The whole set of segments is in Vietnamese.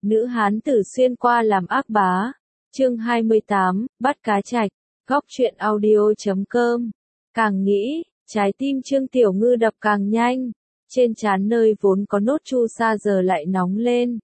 Nữ hán tử xuyên qua làm ác bá. Chương 28, bắt cá trạch. Góc truyện audio.com. Càng nghĩ, trái tim Trương Tiểu Ngư đập càng nhanh. Trên trán nơi vốn có nốt chu sa giờ lại nóng lên.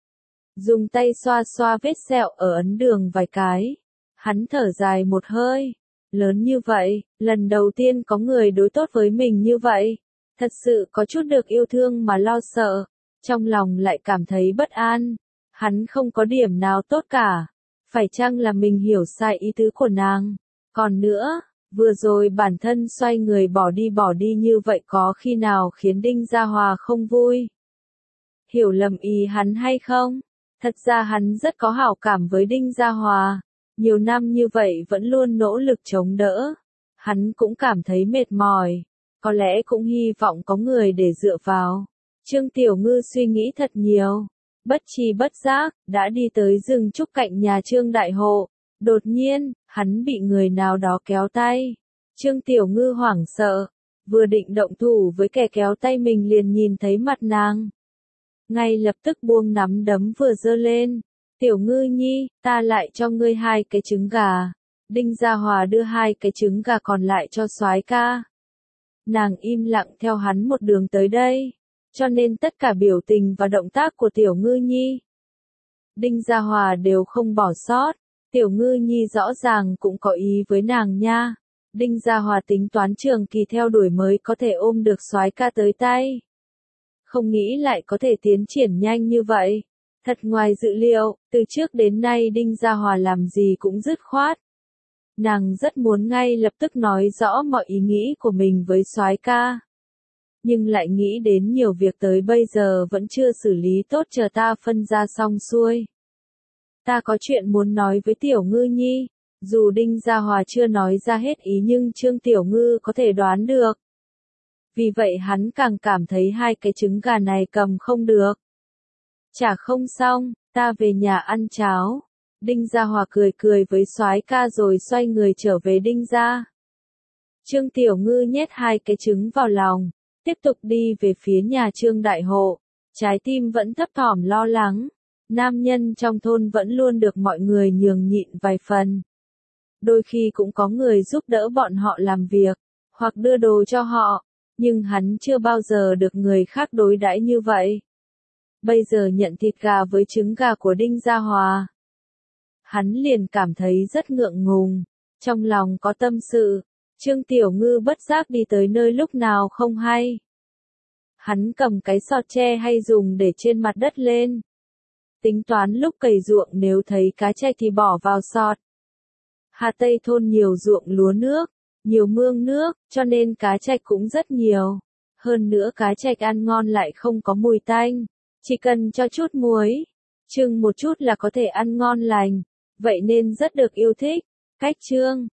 Dùng tay xoa xoa vết sẹo ở ấn đường vài cái. Hắn thở dài một hơi. Lớn như vậy, lần đầu tiên có người đối tốt với mình như vậy. Thật sự có chút được yêu thương mà lo sợ. Trong lòng lại cảm thấy bất an. Hắn không có điểm nào tốt cả. Phải chăng là mình hiểu sai ý tứ của nàng? Còn nữa, vừa rồi bản thân xoay người bỏ đi như vậy có khi nào khiến Đinh Gia Hòa không vui? Hiểu lầm ý hắn hay không? Thật ra hắn rất có hảo cảm với Đinh Gia Hòa. Nhiều năm như vậy vẫn luôn nỗ lực chống đỡ. Hắn cũng cảm thấy mệt mỏi. Có lẽ cũng hy vọng có người để dựa vào. Trương Tiểu Ngư suy nghĩ thật nhiều. Bất tri bất giác, đã đi tới rừng trúc cạnh nhà Trương Đại Hộ. Đột nhiên, hắn bị người nào đó kéo tay. Trương Tiểu Ngư hoảng sợ. Vừa định động thủ với kẻ kéo tay mình liền nhìn thấy mặt nàng. Ngay lập tức buông nắm đấm vừa giơ lên. Tiểu Ngư nhi, ta lại cho ngươi 2 cái trứng gà. Đinh Gia Hòa đưa 2 cái trứng gà còn lại cho soái ca. Nàng im lặng theo hắn một đường tới đây. Cho nên tất cả biểu tình và động tác của Tiểu Ngư nhi, Đinh Gia Hòa đều không bỏ sót. Tiểu Ngư nhi rõ ràng cũng có ý với nàng nha. Đinh Gia Hòa tính toán trường kỳ theo đuổi mới có thể ôm được soái ca tới tay. Không nghĩ lại có thể tiến triển nhanh như vậy. Thật ngoài dự liệu, từ trước đến nay Đinh Gia Hòa làm gì cũng dứt khoát. Nàng rất muốn ngay lập tức nói rõ mọi ý nghĩ của mình với soái ca. Nhưng lại nghĩ đến nhiều việc tới bây giờ vẫn chưa xử lý tốt, chờ ta phân ra xong xuôi. Ta có chuyện muốn nói với Tiểu Ngư nhi. Dù Đinh Gia Hòa chưa nói ra hết ý nhưng Trương Tiểu Ngư có thể đoán được. Vì vậy hắn càng cảm thấy 2 cái trứng gà này cầm không được. Chả không xong, ta về nhà ăn cháo. Đinh Gia Hòa cười với soái ca rồi xoay người trở về Đinh gia. Trương Tiểu Ngư nhét 2 cái trứng vào lòng, tiếp tục đi về phía nhà Trương Đại Hộ. Trái tim vẫn thấp thỏm lo lắng. Nam nhân trong thôn vẫn luôn được mọi người nhường nhịn vài phần. Đôi khi cũng có người giúp đỡ bọn họ làm việc, hoặc đưa đồ cho họ. Nhưng hắn chưa bao giờ được người khác đối đãi như vậy. Bây giờ nhận thịt gà với trứng gà của Đinh Gia Hòa. Hắn liền cảm thấy rất ngượng ngùng. Trong lòng có tâm sự. Trương Tiểu Ngư bất giác đi tới nơi lúc nào không hay. Hắn cầm cái sọt tre hay dùng để trên mặt đất lên. Tính toán lúc cày ruộng nếu thấy cá trạch thì bỏ vào sọt. Hà Tây thôn nhiều ruộng lúa nước, nhiều mương nước, cho nên cá trạch cũng rất nhiều. Hơn nữa cá trạch ăn ngon lại không có mùi tanh. Chỉ cần cho chút muối, chừng một chút là có thể ăn ngon lành. Vậy nên rất được yêu thích. Cách Trương